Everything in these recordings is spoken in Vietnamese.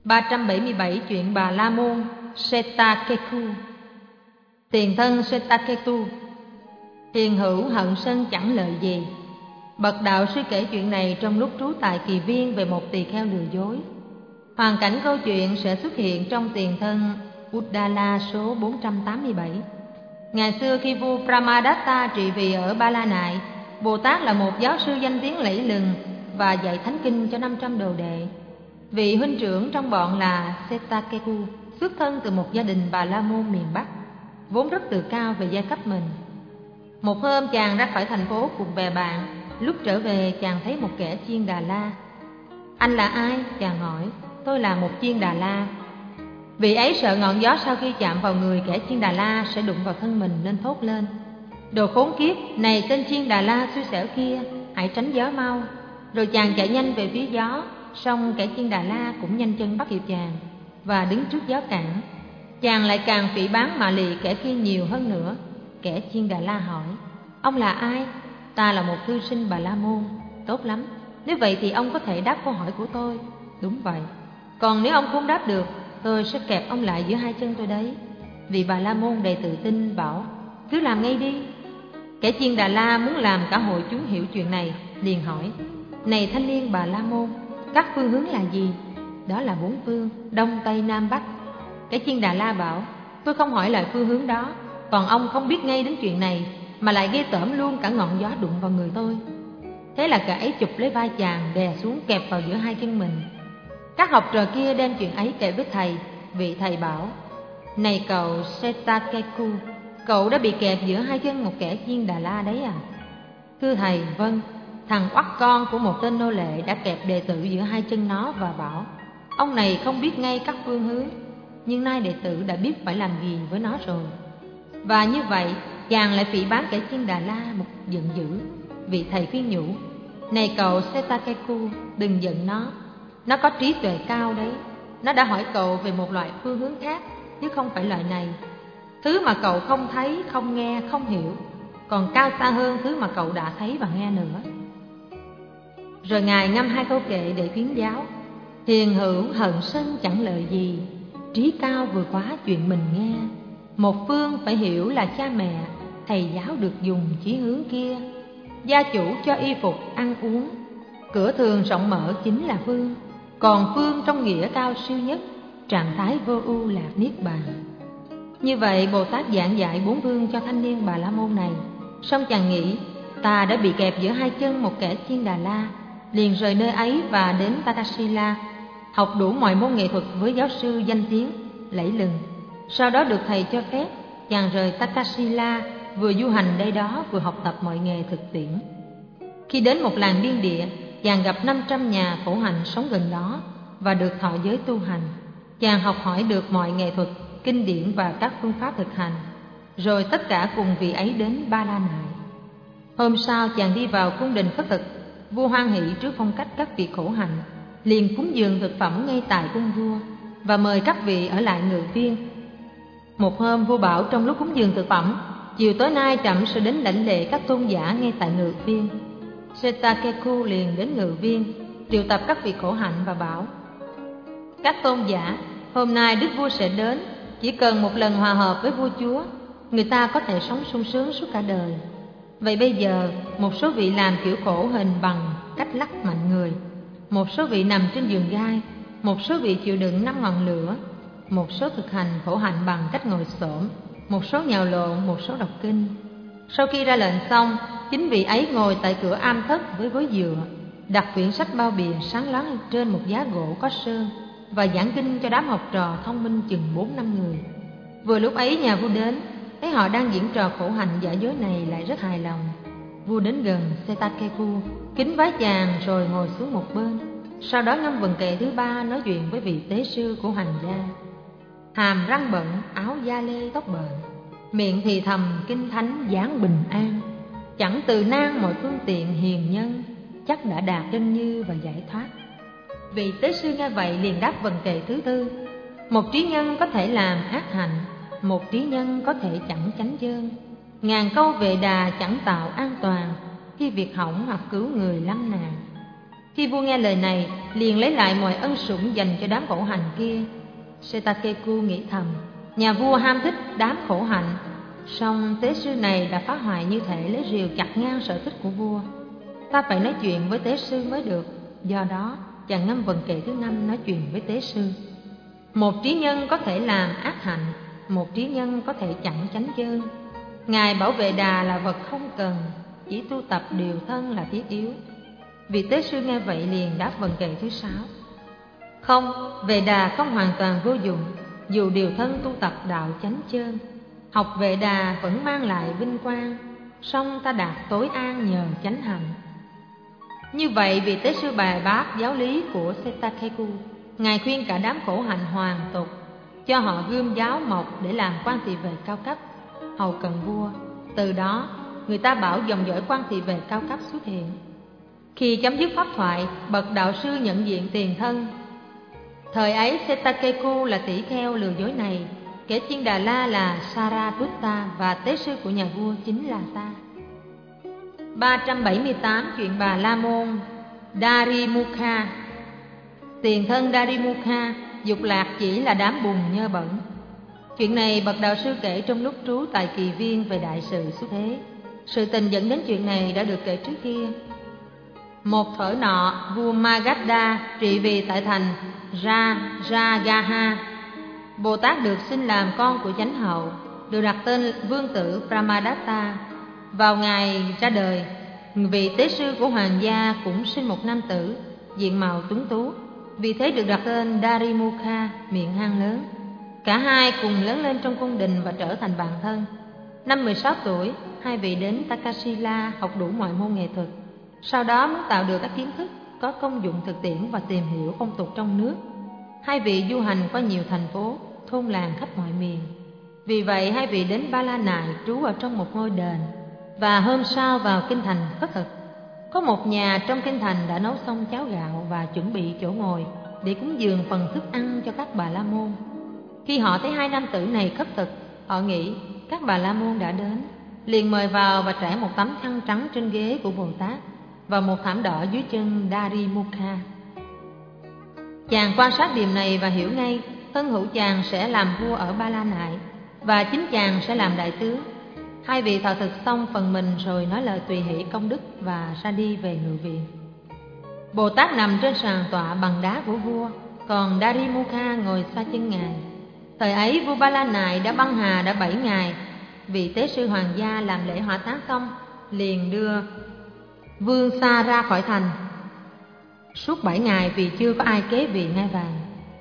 377 chuyện Bà La Môn Setaketu. Tiền thân Setaketu, hiền hữu hận sân chẳng lợi gì. Bậc đạo sư kể chuyện này trong lúc trú tại Kỳ Viên về một tỳ kheo lừa dối. Hoàn cảnh câu chuyện sẽ xuất hiện trong tiền thân Uddala số 487. Ngày xưa khi vua Brahmadatta trị vì ở Ba La Nại, Bồ Tát là một giáo sư danh tiếng lẫy lừng và dạy thánh kinh cho 500 đồ đệ. Vị huynh trưởng trong bọn là Setaketu, xuất thân từ một gia đình Bà La Môn miền Bắc, vốn rất tự cao về giai cấp mình. Một hôm chàng ra khỏi thành phố cùng bè bạn, lúc trở về chàng thấy một kẻ chiên Đà La. Anh là ai? Chàng hỏi. Tôi là một chiên Đà La. Vị ấy sợ ngọn gió sau khi chạm vào người kẻ chiên Đà La sẽ đụng vào thân mình nên thốt lên: Đồ khốn kiếp, này tên chiên Đà La xui xẻo kia, hãy tránh gió mau. Rồi chàng chạy nhanh về phía gió, song kẻ chiên Đà La cũng nhanh chân bắt kịp chàng và đứng trước gió cản. Chàng lại càng phỉ báng mạ lị kẻ kia nhiều hơn nữa. Kẻ chiên Đà La hỏi: Ông là ai? Ta là một thư sinh Bà La Môn. Tốt lắm, nếu vậy thì ông có thể đáp câu hỏi của tôi. Đúng vậy. Còn nếu ông không đáp được, tôi sẽ kẹp ông lại giữa hai chân tôi đấy. Vì Bà La Môn đầy tự tin bảo: Cứ làm ngay đi. Kẻ chiên Đà La muốn làm cả hội chúng hiểu chuyện này, liền hỏi: Này thanh niên Bà La Môn, các phương hướng là gì? Đó là 4 phương: Đông, Tây, Nam, Bắc. Kẻ chiên Đà La bảo: Tôi không hỏi lại phương hướng đó. Còn ông không biết ngay đến chuyện này mà lại ghê tởm luôn cả ngọn gió đụng vào người tôi. Thế là kẻ ấy chụp lấy vai chàng đè xuống kẹp vào giữa hai chân mình. Các học trò kia đem chuyện ấy kể với thầy. Vị thầy bảo: Này cậu Setaketu, cậu đã bị kẹp giữa hai chân một kẻ chiên Đà La đấy à? Thưa thầy, vâng. Thằng oắt con của một tên nô lệ đã kẹp đệ tử giữa hai chân nó và bảo: Ông này không biết ngay các phương hướng, nhưng nay đệ tử đã biết phải làm gì với nó rồi. Và như vậy chàng lại phỉ báng kẻ chiên Đà La một giận dữ. Vị thầy khuyên nhủ: Này cậu Setaketu, đừng giận nó có trí tuệ cao đấy. Nó đã hỏi cậu về một loại phương hướng khác, chứ không phải loại này. Thứ mà cậu không thấy, không nghe, không hiểu còn cao xa hơn thứ mà cậu đã thấy và nghe nữa. Rồi ngài ngâm 2 câu kệ để khuyến giáo: Hiền hữu hận sân chẳng lợi gì, trí cao vừa quá chuyện mình nghe. Một phương phải hiểu là cha mẹ, thầy giáo được dùng chí hướng kia. Gia chủ cho y phục ăn uống, cửa thường rộng mở chính là phương. Còn phương trong nghĩa cao siêu nhất, trạng thái vô ưu lạc niết bàn. Như vậy Bồ Tát giảng dạy 4 phương cho thanh niên Bà La Môn này. Xong chàng nghĩ: Ta đã bị kẹp giữa hai chân một kẻ chiên Đà La, liền rời nơi ấy và đến Takasila, học đủ mọi môn nghệ thuật với giáo sư danh tiếng lẫy lừng. Sau đó được thầy cho phép, chàng rời Takasila, vừa du hành đây đó vừa học tập mọi nghề thực tiễn. Khi đến một làng biên địa, chàng gặp 500 nhà khổ hạnh sống gần đó và được thọ giới tu hành. Chàng học hỏi được mọi nghệ thuật, kinh điển và các phương pháp thực hành. Rồi tất cả cùng vị ấy đến Ba La Nại. Hôm sau chàng đi vào cung đình khất thực. Vua hoan hỷ trước phong cách các vị khổ hạnh, liền cúng dường thực phẩm ngay tại cung vua và mời các vị ở lại ngự viên. Một hôm vua bảo trong lúc cúng dường thực phẩm, chiều tối nay trẫm sẽ đến lãnh lễ các tôn giả ngay tại ngự viên. Setaketu liền đến ngự viên, triệu tập các vị khổ hạnh và bảo: Các tôn giả, hôm nay đức vua sẽ đến. Chỉ cần một lần hòa hợp với vua chúa, người ta có thể sống sung sướng suốt cả đời. Vậy bây giờ một số vị làm kiểu khổ hình bằng cách lắc mạnh người, một số vị nằm trên giường gai, một số vị chịu đựng 5 ngọn lửa, một số thực hành khổ hạnh bằng cách ngồi xổm, một số nhào lộn, một số đọc kinh. Sau khi ra lệnh xong, chính vị ấy ngồi tại cửa am thất với gối dựa, đặt quyển sách bao bì sáng loáng trên một giá gỗ có sơn và giảng kinh cho đám học trò thông minh chừng 4-5 người. Vừa lúc ấy nhà vua đến, thấy họ đang diễn trò khổ hạnh giả dối này lại rất hài lòng. Vua đến gần Setaketu, kính vái chàng rồi ngồi xuống một bên. Sau đó ngâm vần kệ thứ 3 nói chuyện với vị tế sư của hoàng gia. Hàm răng bận, áo da lê tóc bợn, miệng thì thầm kinh thánh dáng bình an. Chẳng từ nan mọi phương tiện hiền nhân, chắc đã đạt chân như và giải thoát. Vị tế sư nghe vậy liền đáp vần kệ thứ 4: Một trí nhân có thể làm ác hạnh, một trí nhân có thể chẳng chánh dơn. Ngàn câu vệ đà chẳng tạo an toàn, khi việc hỏng hoặc cứu người lâm nạn. Khi vua nghe lời này, liền lấy lại mọi ân sủng dành cho đám khổ hạnh kia. Setakeku nghĩ thầm, nhà vua ham thích đám khổ hạnh, song tế sư này đã phá hoại như thể lấy rìu chặt ngang sở thích của vua. Ta phải nói chuyện với tế sư mới được. Do đó, chàng ngâm vần kệ thứ 5 nói chuyện với tế sư. Một trí nhân có thể làm ác hạnh, một trí nhân có thể chặn chánh chơn. Ngài bảo vệ đà là vật không cần, chỉ tu tập điều thân là thiết yếu. Vị tế sư nghe vậy liền đáp vần kệ thứ 6. Không, về đà không hoàn toàn vô dụng, dù điều thân tu tập đạo chánh chơn. Học về đà vẫn mang lại vinh quang, song ta đạt tối an nhờ chánh hạnh. Như vậy vị tế sư bài bác giáo lý của Setakeku. Ngài khuyên cả đám khổ hạnh hoàn tục, cho họ gươm giáo mộc để làm quan thị vệ cao cấp, hầu cận vua. Từ đó, người ta bảo dòng dõi quan thị vệ cao cấp xuất hiện. Khi chấm dứt pháp thoại, bậc đạo sư nhận diện tiền thân. Thời ấy Setakeku là tỷ kheo lừa dối này, kẻ chiên Đà La là Sariputta và tế sư của nhà vua chính là ta. 378 chuyện Bà La Môn. Darimukha. Tiền thân Darimukha, dục lạc chỉ là đám bùn nhơ bẩn. Chuyện này bậc đạo sư kể trong lúc trú tại Kỳ Viên về đại sự xuất thế. Sự tình dẫn đến chuyện này đã được kể trước kia. Một thuở nọ, vua Magadha trị vì tại thành Rajagaha. Bồ Tát được sinh làm con của chánh hậu, được đặt tên vương tử Brahmadatta. Vào ngày ra đời, vị tế sư của hoàng gia cũng sinh một nam tử, diện mạo tuấn tú, vì thế được đặt tên Darimukha, miệng hang lớn. Cả hai cùng lớn lên trong cung đình và trở thành bạn thân. Năm 16 tuổi, hai vị đến Takasila học đủ mọi môn nghệ thuật. Sau đó muốn tạo được các kiến thức có công dụng thực tiễn và tìm hiểu phong tục trong nước. Hai vị du hành qua nhiều thành phố, thôn làng khắp mọi miền. Vì vậy hai vị đến Ba La Nại trú ở trong một ngôi đền, và hôm sau vào kinh thành khất thực. Có một nhà trong kinh thành đã nấu xong cháo gạo và chuẩn bị chỗ ngồi để cúng dường phần thức ăn cho các Bà La Môn. Khi họ thấy hai nam tử này khất thực, họ nghĩ các Bà La Môn đã đến, liền mời vào và trải một tấm khăn trắng trên ghế của Bồ Tát và một thảm đỏ dưới chân Darimukha. Chàng quan sát điểm này và hiểu ngay thân hữu chàng sẽ làm vua ở Ba La Nại và chính chàng sẽ làm đại tướng. Hai vị thọ thực xong phần mình rồi nói lời tùy hỷ công đức và ra đi về ngự viện. Bồ Tát nằm trên sàn tọa bằng đá của vua, còn Darimukha ngồi xoa chân ngài. Thời ấy vua Ba La Nại đã băng hà đã 7 ngày. Vị tế sư hoàng gia làm lễ hỏa táng xong, liền đưa vương xa ra khỏi thành suốt 7 ngày vì chưa có ai kế vị ngai vàng.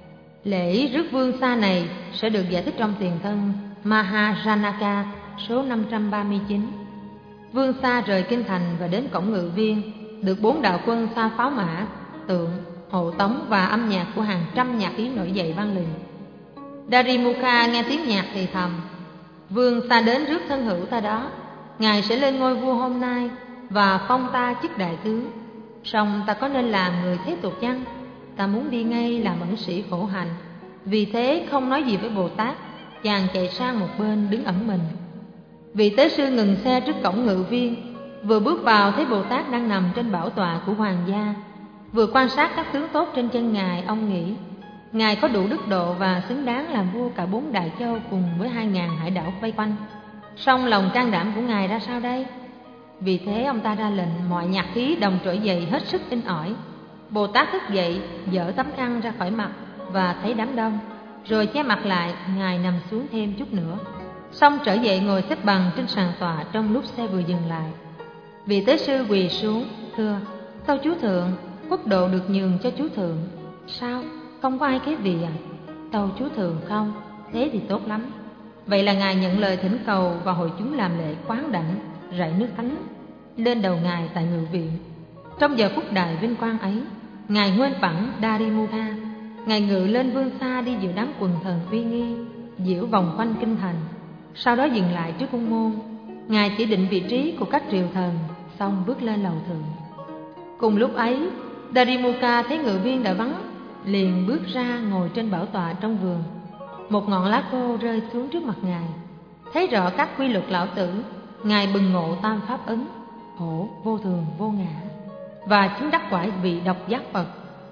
Lễ rước vương xa này sẽ được giải thích trong tiền thân Mahajanaka số 539. Vương xa rời kinh thành và đến cổng ngự viên, được 4 đạo quân xa pháo mã, tượng, hộ tống và âm nhạc của hàng trăm nhạc khí nổi dậy vang lừng. Darimukha nghe tiếng nhạc thì thầm: Vương xa đến rước thân hữu ta đó, ngài sẽ lên ngôi vua hôm nay và phong ta chức đại tướng. Song ta có nên làm người thế tục chăng? Ta muốn đi ngay làm ẩn sĩ khổ hạnh. Vì thế không nói gì với Bồ Tát, chàng chạy sang một bên đứng ẩn mình. Vị tế sư ngừng xe trước cổng ngự viên, vừa bước vào thấy Bồ Tát đang nằm trên bảo tọa của hoàng gia. Vừa quan sát các tướng tốt trên chân ngài, ông nghĩ ngài có đủ đức độ và xứng đáng làm vua cả 4 đại châu cùng với 2.000 hải đảo vây quanh. Song lòng can đảm của ngài ra sao đây? Vì thế ông ta ra lệnh mọi nhạc khí đồng trỗi dậy hết sức inh ỏi. Bồ Tát thức dậy, dỡ tấm khăn ra khỏi mặt và thấy đám đông, rồi che mặt lại, ngài nằm xuống thêm chút nữa. Xong trở dậy ngồi xếp bằng trên sàn tọa trong lúc xe vừa dừng lại. Vị tế sư quỳ xuống, thưa: Tâu chúa thượng, quốc độ được nhường cho chúa thượng. Sao? Không có ai kế vị à? Tâu chúa thượng không, thế thì tốt lắm. Vậy là ngài nhận lời thỉnh cầu và hội chúng làm lễ quán đảnh, rải nước thánh lên đầu ngài tại ngự viện. Trong giờ phút đại vinh quang ấy, ngài nguyên phẳng Darimukha, ngài ngự lên vương xa đi giữa đám quần thần uy nghi, diễu vòng quanh kinh thành. Sau đó dừng lại trước cung môn, ngài chỉ định vị trí của các triều thần, xong bước lên lầu thượng. Cùng lúc ấy, Darimukha thấy ngự viên đã vắng, liền bước ra ngồi trên bảo tọa trong vườn. Một ngọn lá khô rơi xuống trước mặt ngài. Thấy rõ các quy luật lão tử, ngài bừng ngộ tam pháp ấn: hổ vô thường vô ngã, và chứng đắc quả vị độc giác Phật.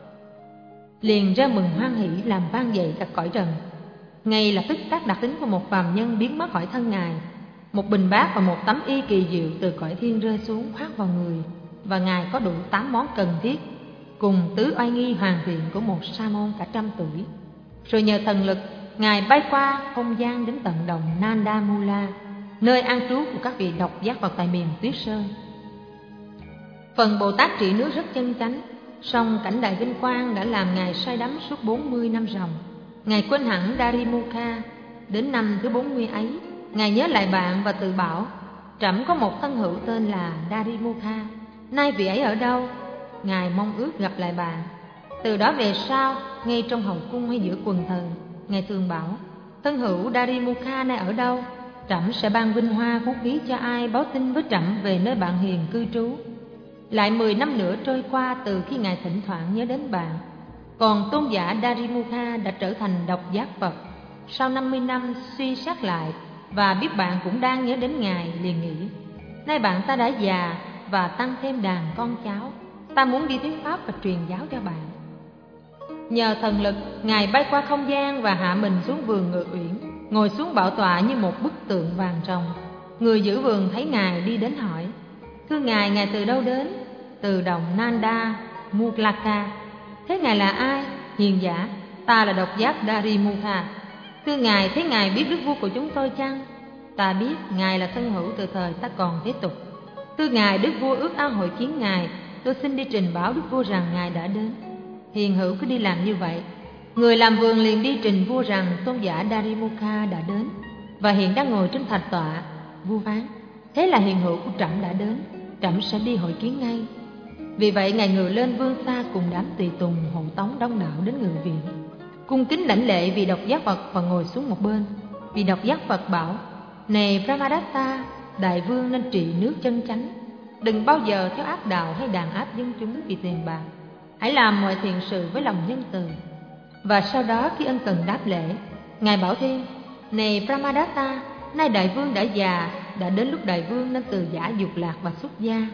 Liền ra mừng hoan hỷ làm vang dậy cả cõi trần. Ngay lập tức các đặc tính của một phàm nhân biến mất khỏi thân Ngài. Một bình bát và một tấm y kỳ diệu từ cõi thiên rơi xuống khoác vào người, và Ngài có đủ 8 món cần thiết, cùng tứ oai nghi hoàn thiện của một sa môn cả 100 tuổi. Rồi nhờ thần lực, Ngài bay qua không gian đến tận đồng Nanda Mula, nơi an trú của các vị độc giác Phật tại miền Tuyết Sơn. Phần Bồ Tát trị nước rất chân chánh, song cảnh đại vinh quang đã làm Ngài say đắm suốt 40 năm ròng. Ngài quên hẳn Darimukha. Đến năm thứ 40 ấy, Ngài nhớ lại bạn và tự bảo: trẫm có một thân hữu tên là Darimukha, nay vị ấy ở đâu? Ngài mong ước gặp lại bạn. Từ đó về sau, ngay trong hậu cung hay giữa quần thần, Ngài thường bảo: thân hữu Darimukha nay ở đâu? Trẫm sẽ ban vinh hoa phú quý cho ai báo tin với trẫm về nơi bạn hiền cư trú. Lại 10 năm nữa trôi qua từ khi Ngài thỉnh thoảng nhớ đến bạn. Còn tôn giả Darimukha đã trở thành độc giác Phật. Sau 50 năm suy xét lại và biết bạn cũng đang nhớ đến Ngài, liền nghĩ: nay bạn ta đã già và tăng thêm đàn con cháu, ta muốn đi thuyết pháp và truyền giáo cho bạn. Nhờ thần lực, Ngài bay qua không gian và hạ mình xuống vườn Ngự Uyển, ngồi xuống bảo tọa như một bức tượng vàng ròng. Người giữ vườn thấy Ngài đi đến hỏi: thưa Ngài, Ngài từ đâu đến? Từ đồng Nanda Mulaka. Thế Ngài là ai? Hiền giả: ta là độc giác Darimukha. Thưa Ngài, thế Ngài biết đức vua của chúng tôi chăng? Ta biết, Ngài là thân hữu từ thời ta còn thế tục. Thưa Ngài, đức vua ước ao hội kiến Ngài, tôi xin đi trình báo đức vua rằng Ngài đã đến. Hiền hữu cứ đi làm như vậy. Người làm vườn liền đi trình vua rằng tôn giả Darimukha đã đến và hiện đang ngồi trên thạch tọa. Vua phán: thế là hiền hữu của trẫm đã đến, trẫm sẽ đi hội kiến ngay. Vì vậy Ngài ngự lên vương xa cùng đám tùy tùng hộ tống đông đảo đến ngự viện, cung kính lãnh lễ vị độc giác Phật và ngồi xuống một bên. Vị độc giác Phật bảo: này Brahmadatta, đại vương nên trị nước chân chánh, đừng bao giờ theo ác đạo hay đàn áp dân chúng vì tiền bạc. Hãy làm mọi thiện sự với lòng nhân từ. Và sau đó khi ân cần đáp lễ, Ngài bảo thêm: này Brahmadatta, nay đại vương đã già, đã đến lúc đại vương nên từ giả dục lạc và xuất gia.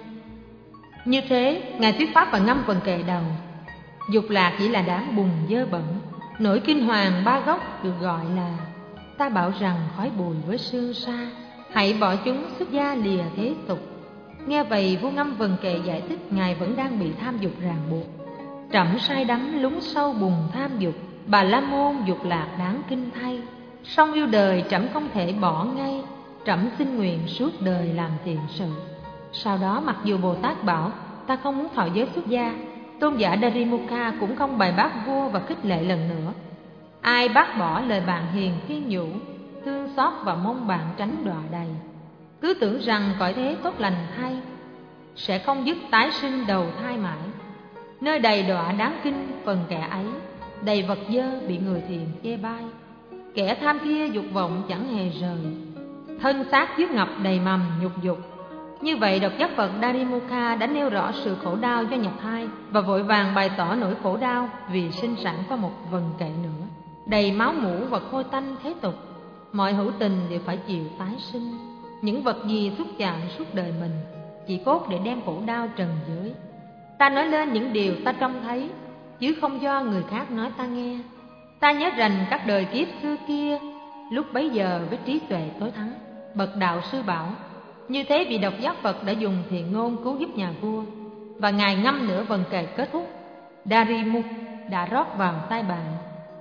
Như thế, Ngài thuyết pháp và ngâm vần kệ đầu. Dục lạc chỉ là đám bùn dơ bẩn. Nổi kinh hoàng ba gốc được gọi là: ta bảo rằng khói bụi với sương sa, hãy bỏ chúng xuất gia lìa thế tục. Nghe vậy vua ngâm vần kệ giải thích Ngài vẫn đang bị tham dục ràng buộc. Trẫm say đắm lún sâu bùn tham dục, Bà La Môn dục lạc đáng kinh thay. Song yêu đời trẫm không thể bỏ ngay, trẫm xin nguyện suốt đời làm thiện sự. Sau đó mặc dù Bồ Tát bảo ta không muốn thọ giới xuất gia, tôn giả Darimukha cũng không bài bác vua và khích lệ lần nữa. Ai bác bỏ lời bạn hiền khuyên nhủ, thương xót và mong bạn tránh đọa đầy, cứ tưởng rằng cõi thế tốt lành thay, sẽ không dứt tái sinh đầu thai mãi. Nơi đầy đọa đáng kinh phần kẻ ấy, đầy vật dơ bị người thiện chê bai. Kẻ tham kia dục vọng chẳng hề rời, thân xác dứt ngập đầy mầm nhục dục. Như vậy độc giác Phật Darimukha đã nêu rõ sự khổ đau do nhập thai và vội vàng bày tỏ nỗi khổ đau vì sinh sản qua một vần kệ nữa, đầy máu mủ và khôi tanh thế tục. Mọi hữu tình đều phải chịu tái sinh. Những vật gì xúc chạm suốt đời mình chỉ cốt để đem khổ đau trần giới. Ta nói lên những điều ta trông thấy, chứ không do người khác nói ta nghe. Ta nhớ rành các đời kiếp xưa kia, lúc bấy giờ với trí tuệ tối thắng, bậc đạo sư bảo: như thế vị độc giác Phật đã dùng thiện ngôn cứu giúp nhà vua. Và Ngài ngâm nửa vần kệ kết thúc, Darimuk đã rót vào tai bạn.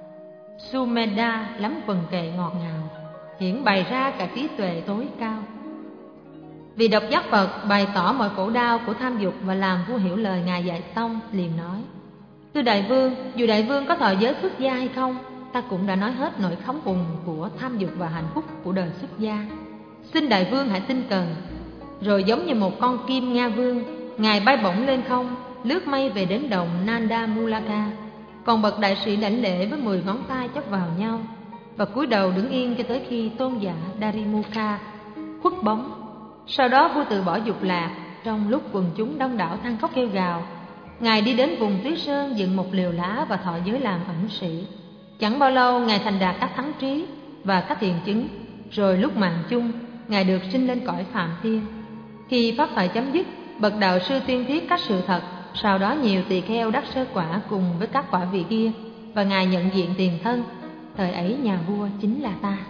Sumedha lắm vần kệ ngọt ngào, hiển bày ra cả trí tuệ tối cao. Vì độc giác Phật bày tỏ mọi khổ đau của tham dục và làm vua hiểu lời Ngài dạy xong, liền nói: thưa đại vương, dù đại vương có thọ giới xuất gia hay không, ta cũng đã nói hết nỗi khống cùng của tham dục và hạnh phúc của đời xuất gia. Xin đại vương hãy tin cần. Rồi giống như một con kim nga vương, Ngài bay bổng lên không, lướt mây về đến đồng Nanda Mulaka. Còn bậc đại sĩ đảnh lễ với 10 ngón tay chắp vào nhau và cúi đầu đứng yên cho tới khi tôn giả Darimukha khuất bóng. Sau đó vua từ bỏ dục lạc. Trong lúc quần chúng đông đảo than khóc kêu gào, Ngài đi đến vùng Tuyết Sơn dựng một lều lá và thọ giới làm ẩn sĩ. Chẳng bao lâu Ngài thành đạt các thắng trí và các thiện chứng. Rồi lúc mạng chung, Ngài được sinh lên cõi Phạm Thiên. Khi pháp thoại chấm dứt, bậc đạo sư tuyên thuyết các sự thật Sau đó nhiều tỳ kheo đắc sơ quả cùng với các quả vị kia, và Ngài nhận diện tiền thân. Thời ấy nhà vua chính là ta.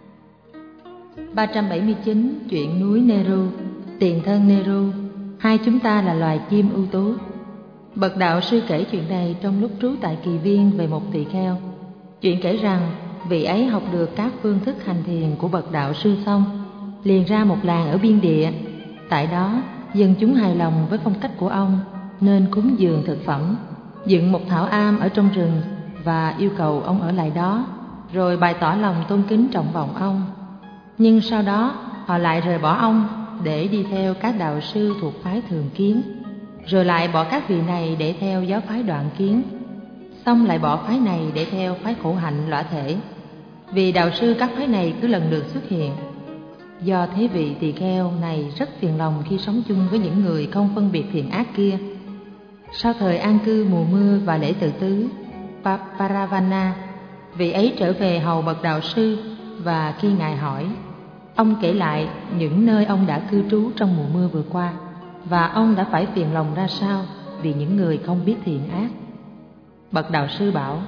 379. Chuyện núi Neru. Tiền thân Neru. Hai chúng ta là loài chim ưu tú. Bậc đạo sư kể chuyện này trong lúc trú tại Kỳ Viên về một tỳ kheo. Chuyện kể rằng vị ấy học được các phương thức hành thiền của bậc đạo sư xong, liền ra một làng ở biên địa. Tại đó dân chúng hài lòng với phong cách của ông, nên cúng dường thực phẩm, dựng một thảo am ở trong rừng và yêu cầu ông ở lại đó, rồi bày tỏ lòng tôn kính trọng vọng ông. Nhưng sau đó họ lại rời bỏ ông để đi theo các đạo sư thuộc phái Thường Kiến, rồi lại bỏ các vị này để theo giáo phái Đoạn Kiến, xong lại bỏ phái này để theo phái Khổ Hạnh Lõa Thể, vì đạo sư các phái này cứ lần lượt xuất hiện. Do thế vị tỳ kheo này rất phiền lòng khi sống chung với những người không phân biệt thiện ác kia. Sau thời an cư mùa mưa và lễ tự tứ Paravana, vị ấy trở về hầu bậc đạo sư, và khi Ngài hỏi, ông kể lại những nơi ông đã cư trú trong mùa mưa vừa qua, và ông đã phải phiền lòng ra sao vì những người không biết thiện ác. Bậc đạo sư bảo,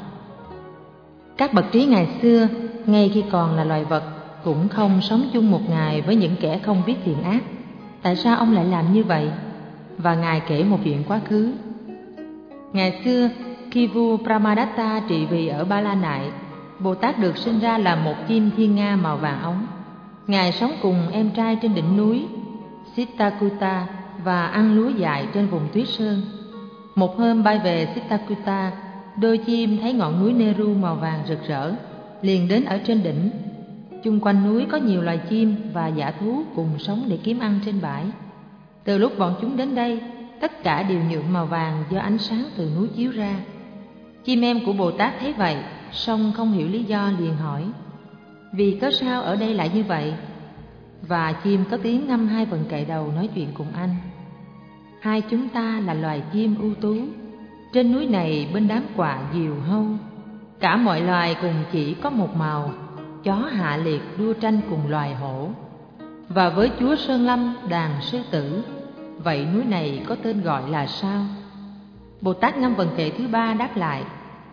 các bậc trí ngày xưa, ngay khi còn là loài vật, cũng không sống chung một ngày với những kẻ không biết thiện ác. Tại sao ông lại làm như vậy? Và Ngài kể một chuyện quá khứ. Ngày xưa, khi vua Brahmadatta trị vì ở Ba La Nại, Bồ Tát được sinh ra là một chim thiên nga màu vàng óng. Ngài sống cùng em trai trên đỉnh núi Sittakuta và ăn lúa dại trên vùng tuyết sơn. Một hôm bay về Sittakuta, đôi chim thấy ngọn núi Neru màu vàng rực rỡ, liền đến ở trên đỉnh. Chung quanh núi có nhiều loài chim và dã thú cùng sống để kiếm ăn trên bãi. Từ lúc bọn chúng đến đây, tất cả đều nhuộm màu vàng do ánh sáng từ núi chiếu ra. Chim em của Bồ Tát thấy vậy, song không hiểu lý do, liền hỏi, vì cớ sao ở đây lại như vậy? Và chim có tiếng ngâm hai vần kệ đầu nói chuyện cùng anh. Hai chúng ta là loài chim ưu tú, trên núi này bên đám quạ diều hâu, cả mọi loài cùng chỉ có một màu, chó hạ liệt đua tranh cùng loài hổ. Và với chúa Sơn Lâm đàn sư tử, vậy núi này có tên gọi là sao? Bồ Tát ngâm vần kệ thứ ba đáp lại,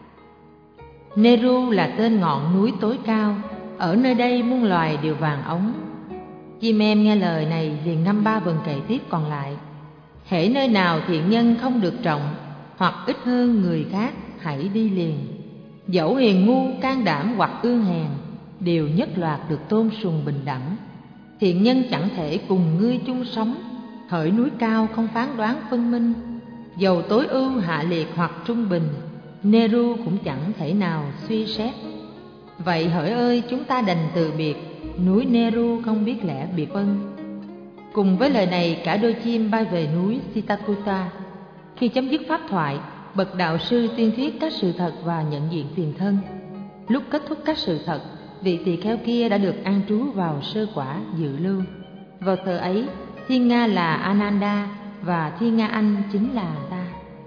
Neru là tên ngọn núi tối cao, ở nơi đây muôn loài đều vàng óng. Chim em nghe lời này liền ngâm ba vần kệ tiếp còn lại, hễ nơi nào thiện nhân không được trọng, hoặc ít hơn người khác, hãy đi liền. Dẫu hiền ngu can đảm hoặc ương hèn, đều nhất loạt được tôn sùng bình đẳng. Thiện nhân chẳng thể cùng ngươi chung sống, hỡi núi cao không phán đoán phân minh. Dầu tối ưu hạ liệt hoặc trung bình, Neru cũng chẳng thể nào suy xét. Vậy hỡi ơi, chúng ta đành từ biệt, núi Neru không biết lẽ biệt ân. Cùng với lời này, cả đôi chim bay về núi Sittakuta. Khi chấm dứt pháp thoại, bậc đạo sư tuyên thuyết các sự thật và nhận diện tiền thân. Lúc kết thúc các sự thật, vị tỳ kheo kia đã được an trú vào sơ quả dự lưu. Vào thời ấy, thiên nga là Ananda và thiên nga anh chính là ta.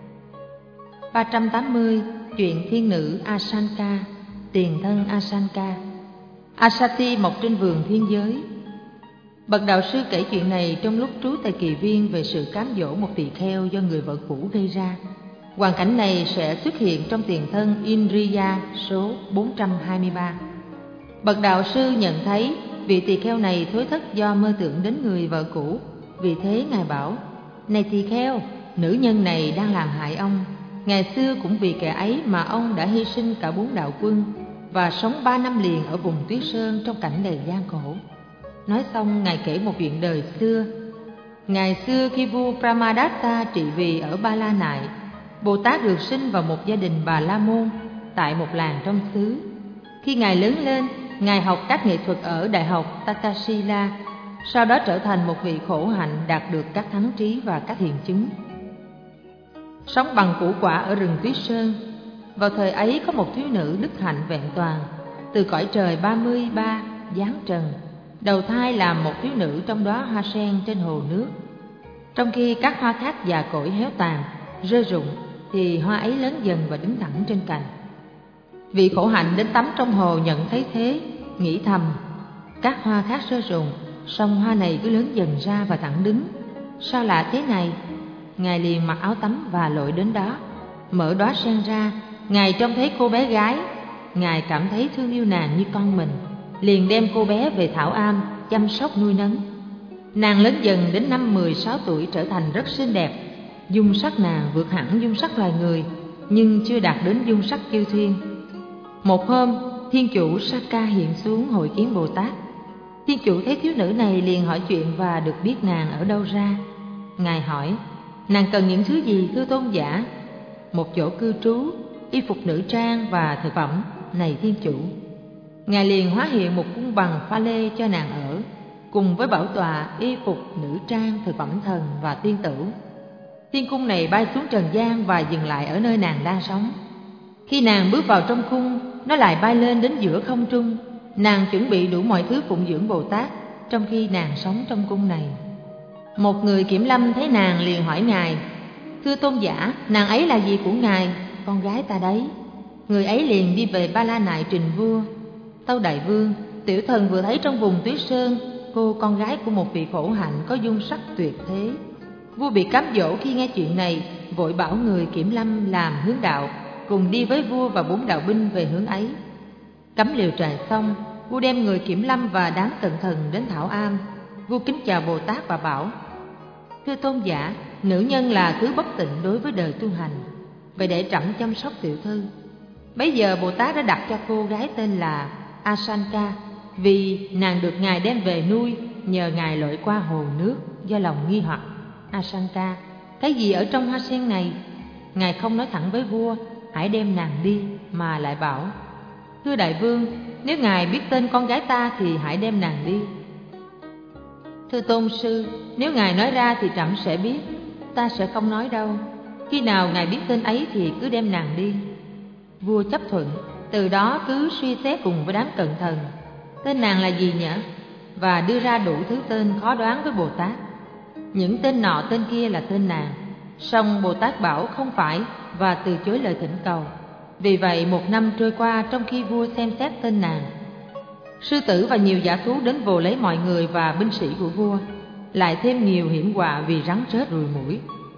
380. Chuyện thiên nữ Asanka. Tiền thân Asanka. Asati mọc trên vườn thiên giới. Bậc đạo sư kể chuyện này trong lúc trú tại Kỳ Viên về sự cám dỗ một tỳ kheo do người vợ cũ gây ra. Hoàn cảnh này sẽ xuất hiện trong tiền thân Indriya số 423. Bậc đạo sư nhận thấy vị tỳ kheo này thối thất do mơ tưởng đến người vợ cũ. Vì thế Ngài bảo, này tỳ kheo, nữ nhân này đang làm hại ông. Ngày xưa cũng vì kẻ ấy mà ông đã hy sinh cả 4 đạo quân và sống 3 năm liền ở vùng tuyết sơn trong cảnh đầy gian khổ. Nói xong, Ngài kể một chuyện đời xưa. Ngày xưa khi vua Brahmadatta trị vì ở Ba La Nại, Bồ Tát được sinh vào một gia đình Bà La Môn tại một làng trong xứ. Khi Ngài lớn lên, Ngài học các nghệ thuật ở Đại học Takasila, sau đó trở thành một vị khổ hạnh đạt được các thắng trí và các hiền chứng. Sống bằng củ quả ở rừng tuyết sơn. Vào thời ấy có một thiếu nữ đức hạnh vẹn toàn, từ cõi trời 33 giáng trần, đầu thai làm một thiếu nữ trong đóa hoa sen trên hồ nước. Trong khi các hoa khác già cỗi héo tàn, rơi rụng, thì hoa ấy lớn dần và đứng thẳng trên cành. Vị khổ hạnh đến tắm trong hồ nhận thấy thế, nghĩ thầm, các hoa khác rơi rụng, song hoa này cứ lớn dần ra và thẳng đứng, sao lạ thế này? Ngài liền mặc áo tắm và lội đến đó. Mở đóa sen ra, Ngài trông thấy cô bé gái. Ngài cảm thấy thương yêu nàng như con mình, liền đem cô bé về Thảo Am chăm sóc nuôi nấng. Nàng lớn dần đến năm 16 tuổi trở thành rất xinh đẹp. Dung sắc nàng vượt hẳn dung sắc loài người, nhưng chưa đạt đến dung sắc chư thiên. Một hôm, Thiên Chủ Sakka hiện xuống hội kiến Bồ Tát. Thiên Chủ thấy thiếu nữ này liền hỏi chuyện và được biết nàng ở đâu ra. Ngài hỏi, nàng cần những thứ gì thưa tôn giả? Một chỗ cư trú, y phục nữ trang và thực phẩm, này Thiên Chủ. Ngài liền hóa hiện một cung bằng pha lê cho nàng ở, cùng với bảo tọa, y phục nữ trang, thực phẩm thần và tiên tử. Thiên cung này bay xuống trần gian và dừng lại ở nơi nàng đang sống. Khi nàng bước vào trong cung, nó lại bay lên đến giữa không trung. Nàng chuẩn bị đủ mọi thứ phụng dưỡng Bồ Tát trong khi nàng sống trong cung này. Một người kiểm lâm thấy nàng liền hỏi Ngài, thưa tôn giả, nàng ấy là gì của Ngài? Con gái ta đấy. Người ấy liền đi về Ba La Nại trình vua. Tâu đại vương, tiểu thần vừa thấy trong vùng Tuyết Sơn cô con gái của một vị khổ hạnh có dung sắc tuyệt thế. Vua bị cám dỗ khi nghe chuyện này, vội bảo người kiểm lâm làm hướng đạo, cùng đi với vua và 4 đạo binh về hướng ấy. Cắm liều trại xong, vua đem người kiểm lâm và đám cận thần đến Thảo Am. Vua kính chào Bồ Tát và bảo, thưa tôn giả, nữ nhân là thứ bất tịnh đối với đời tu hành, vậy để trẫm chăm sóc tiểu thư. Bấy giờ Bồ Tát đã đặt cho cô gái tên là Asanka, vì nàng được Ngài đem về nuôi nhờ Ngài lội qua hồ nước do lòng nghi hoặc. Asanka, cái gì ở trong hoa sen này? Ngài không nói thẳng với vua, hãy đem nàng đi, mà lại bảo, thưa đại vương, nếu Ngài biết tên con gái ta thì hãy đem nàng đi. Thưa tôn sư, nếu Ngài nói ra thì trẫm sẽ biết, ta sẽ không nói đâu. Khi nào Ngài biết tên ấy thì cứ đem nàng đi. Vua chấp thuận, từ đó cứ suy xét cùng với đám cận thần, tên nàng là gì nhỉ? Và đưa ra đủ thứ tên khó đoán với Bồ Tát. Những tên nọ tên kia là tên nàng, song Bồ Tát bảo không phải và từ chối lời thỉnh cầu. Vì vậy 1 năm trôi qua trong khi vua xem xét tên nàng. Sư tử và nhiều dã thú đến vồ lấy mọi người và binh sĩ của vua, lại thêm nhiều hiểm họa vì rắn rết ruồi muỗi.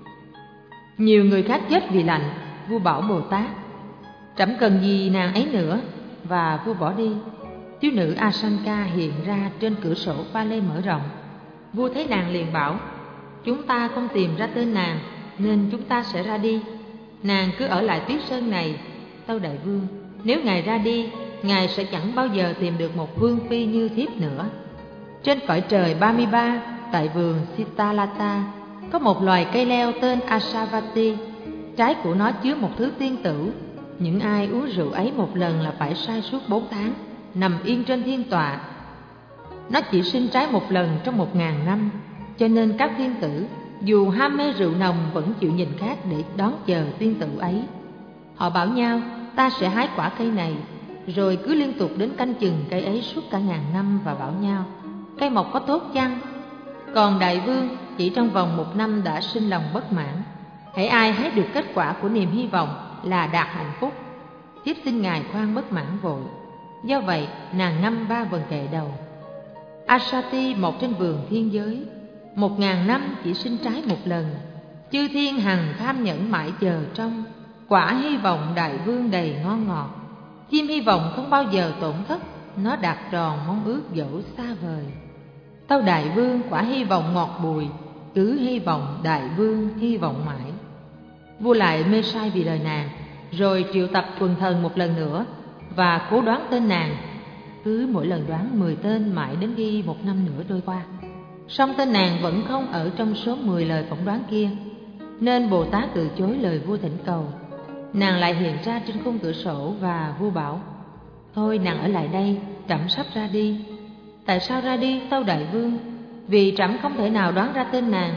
Nhiều người khác chết vì lạnh. Vua bảo Bồ Tát, trẫm cần gì nàng ấy nữa, và vua bỏ đi. Thiếu nữ Asanka hiện ra trên cửa sổ pha lê mở rộng. Vua thấy nàng liền bảo, chúng ta không tìm ra tên nàng nên chúng ta sẽ ra đi. Nàng cứ ở lại Tuyết Sơn này. Tâu đại vương, nếu Ngài ra đi, Ngài sẽ chẳng bao giờ tìm được một vương phi như thiếp nữa. Trên cõi trời 33, tại vườn Sitalata, có một loài cây leo tên Asavati. Trái của nó chứa một thứ tiên tử. Những ai uống rượu ấy một lần là phải sai suốt 4 tháng, nằm yên trên thiên tọa. Nó chỉ sinh trái một lần trong 1000 năm, cho nên các tiên tử dù ham mê rượu nồng vẫn chịu nhìn khác để đón chờ tiên tử ấy. Họ bảo nhau, ta sẽ hái quả cây này, rồi cứ liên tục đến canh chừng cây ấy suốt cả 1000 năm và bảo nhau, cây mọc có tốt chăng? Còn đại vương chỉ trong vòng 1 năm đã sinh lòng bất mãn. Hễ ai hái được kết quả của niềm hy vọng là đạt hạnh phúc. Thiếp xin Ngài khoan bất mãn vội. Do vậy nàng ngâm 3 vần kệ đầu. Asati mọc trên vườn thiên giới, 1000 năm chỉ sinh trái một lần. Chư thiên hằng tham nhẫn mãi chờ trong, quả hy vọng đại vương đầy ngon ngọt. Chim hy vọng không bao giờ tổn thất, nó đạt tròn mong ước dẫu xa vời. Tâu đại vương quả hy vọng ngọt bùi, cứ hy vọng đại vương hy vọng mãi. Vua lại mê say vì lời nàng, rồi triệu tập quần thần một lần nữa và cố đoán tên nàng. Cứ mỗi lần đoán 10 tên mãi đến khi 1 năm nữa trôi qua, song tên nàng vẫn không ở trong số 10 lời phỏng đoán kia, nên Bồ Tát từ chối lời vua thỉnh cầu. Nàng lại hiện ra trên khung cửa sổ và vua bảo, thôi nàng ở lại đây, trẫm sắp ra đi. Tại sao ra đi tâu đại vương? Vì trẫm không thể nào đoán ra tên nàng.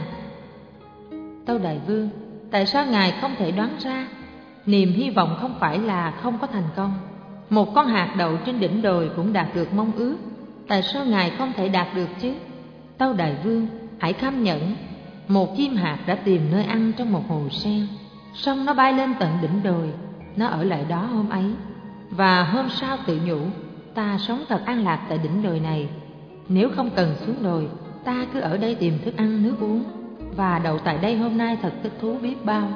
Tâu đại vương, tại sao Ngài không thể đoán ra? Niềm hy vọng không phải là không có thành công. Một con hạt đậu trên đỉnh đồi cũng đạt được mong ước. Tại sao Ngài không thể đạt được chứ? Tâu đại vương, hãy kham nhẫn. Một chim hạt đã tìm nơi ăn trong một hồ sen, xong nó bay lên tận đỉnh đồi. Nó ở lại đó hôm ấy, và hôm sau tự nhủ, ta sống thật an lạc tại đỉnh đồi này. Nếu không cần xuống đồi, ta cứ ở đây tìm thức ăn nước uống. và đậu tại đây hôm nay thật thích thú biết bao.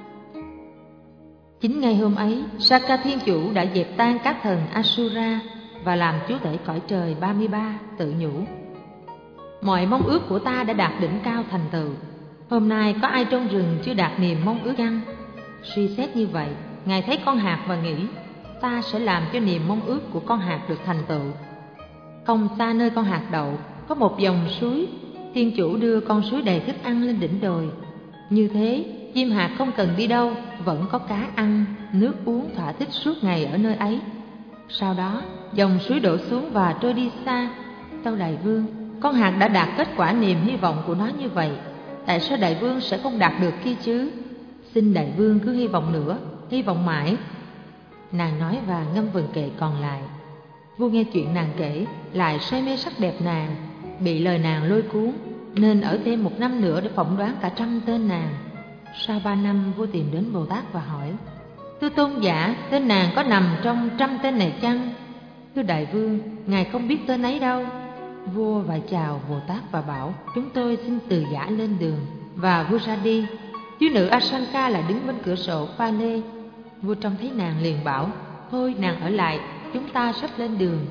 Chính ngày hôm ấy, Saka Thiên Chủ đã dẹp tan các thần Asura và làm chúa tể cõi trời 33, tự nhủ: mọi mong ước của ta đã đạt đỉnh cao thành tựu. Hôm nay có ai trong rừng chưa đạt niềm mong ước chăng? Suy xét như vậy, Ngài thấy con hạt và nghĩ: ta sẽ làm cho niềm mong ước của con hạt được thành tựu. Không xa nơi con hạt đậu có một dòng suối. Thiên Chủ đưa con suối đầy thức ăn lên đỉnh đồi. Như thế, chim hạt không cần đi đâu, vẫn có cá ăn, nước uống thỏa thích suốt ngày ở nơi ấy. Sau đó, dòng suối đổ xuống và trôi đi xa. Tâu Đại Vương, con hạt đã đạt kết quả niềm hy vọng của nó như vậy, tại sao Đại Vương sẽ không đạt được kia chứ? Xin Đại Vương cứ hy vọng nữa, hy vọng mãi. Nàng nói và ngâm vần kệ còn lại. Vua nghe chuyện nàng kể, lại say mê sắc đẹp nàng, bị lời nàng lôi cuốn, nên ở thêm 1 năm nữa để phỏng đoán cả 100 tên nàng. Sau 3 năm, vua tìm đến Bồ Tát và hỏi: thưa tôn giả, tên nàng có nằm trong 100 tên này chăng? Thưa Đại Vương, ngài không biết tên ấy đâu. Vua vái chào Bồ Tát và bảo: chúng tôi xin từ giả lên đường. Và vua ra đi. Thiếu nữ Asanka lại đứng bên cửa sổ pha lê. Vua trông thấy nàng liền bảo: thôi nàng ở lại, chúng ta sắp lên đường.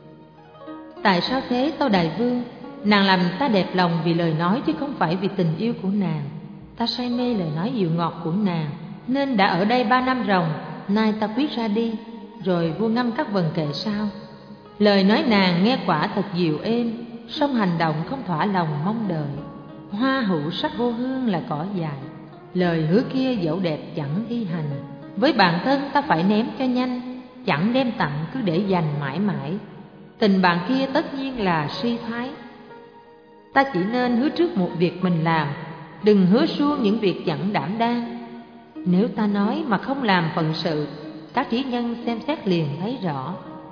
Tại sao thế tâu Đại Vương? Nàng làm ta đẹp lòng vì lời nói chứ không phải vì tình yêu của nàng. Ta say mê lời nói dịu ngọt của nàng, nên đã ở đây 3 năm ròng. Nay ta quyết ra đi. Rồi vua ngâm các vần kệ sau. Lời nói nàng nghe quả thật dịu êm, song hành động không thỏa lòng mong đợi. Hoa hữu sắc vô hương là cỏ dài, lời hứa kia dẫu đẹp chẳng thi hành. Với bản thân ta phải ném cho nhanh, chẳng đem tặng cứ để dành mãi mãi. Tình bạn kia tất nhiên là suy thoái. Ta chỉ nên hứa trước một việc mình làm, đừng hứa suông những việc chẳng đảm đang. Nếu ta nói mà không làm phận sự, các trí nhân xem xét liền thấy rõ.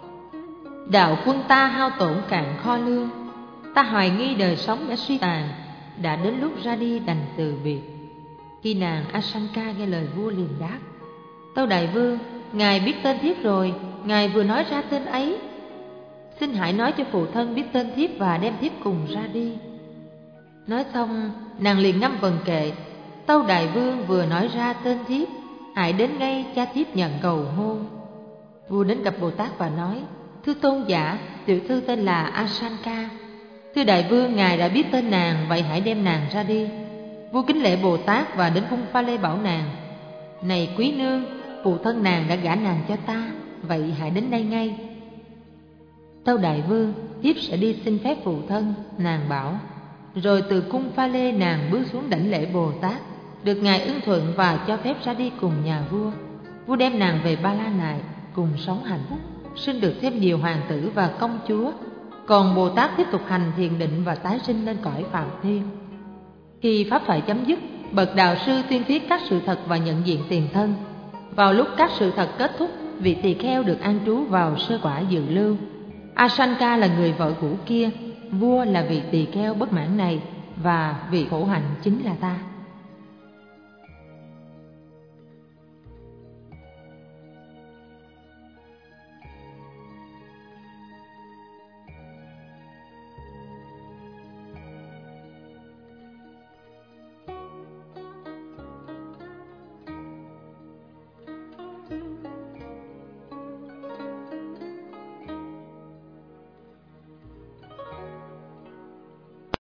Đạo quân ta hao tổn cạn kho lương, ta hoài nghi đời sống đã suy tàn, đã đến lúc ra đi đành từ biệt. Khi nàng Asanka nghe lời vua liền đáp: tâu Đại Vương, ngài biết tên thiếp rồi, ngài vừa nói ra tên ấy. Xin hãy nói cho phụ thân biết tên thiếp và đem thiếp cùng ra đi. Nói xong, nàng liền ngâm vần kệ: tâu Đại Vương vừa nói ra tên thiếp, hãy đến ngay cha thiếp nhận cầu hôn. Vua đến gặp Bồ Tát và nói: thưa tôn giả, tiểu thư tên là Asanka. Thưa Đại Vương, ngài đã biết tên nàng, vậy hãy đem nàng ra đi. Vua kính lễ Bồ Tát và đến cung pha lê bảo nàng: này quý nương, phụ thân nàng đã gả nàng cho ta, vậy hãy đến đây ngay. Tâu Đại Vương, thiếp sẽ đi xin phép phụ thân, nàng bảo. Rồi từ cung pha lê nàng bước xuống đảnh lễ Bồ Tát, được ngài ưng thuận và cho phép ra đi cùng nhà vua. Vua đem nàng về Ba La Nại, cùng sống hạnh phúc, sinh được thêm nhiều hoàng tử và công chúa. Còn Bồ Tát tiếp tục hành thiền định và tái sinh lên cõi Phạm Thiên. Khi pháp thoại chấm dứt, bậc đạo sư tuyên thuyết các sự thật và nhận diện tiền thân. Vào lúc các sự thật kết thúc, vị tỳ kheo được an trú vào sơ quả dự lưu. Asanka là người vợ cũ kia, vua là vị tỳ kheo bất mãn này, và vị khổ hạnh chính là ta.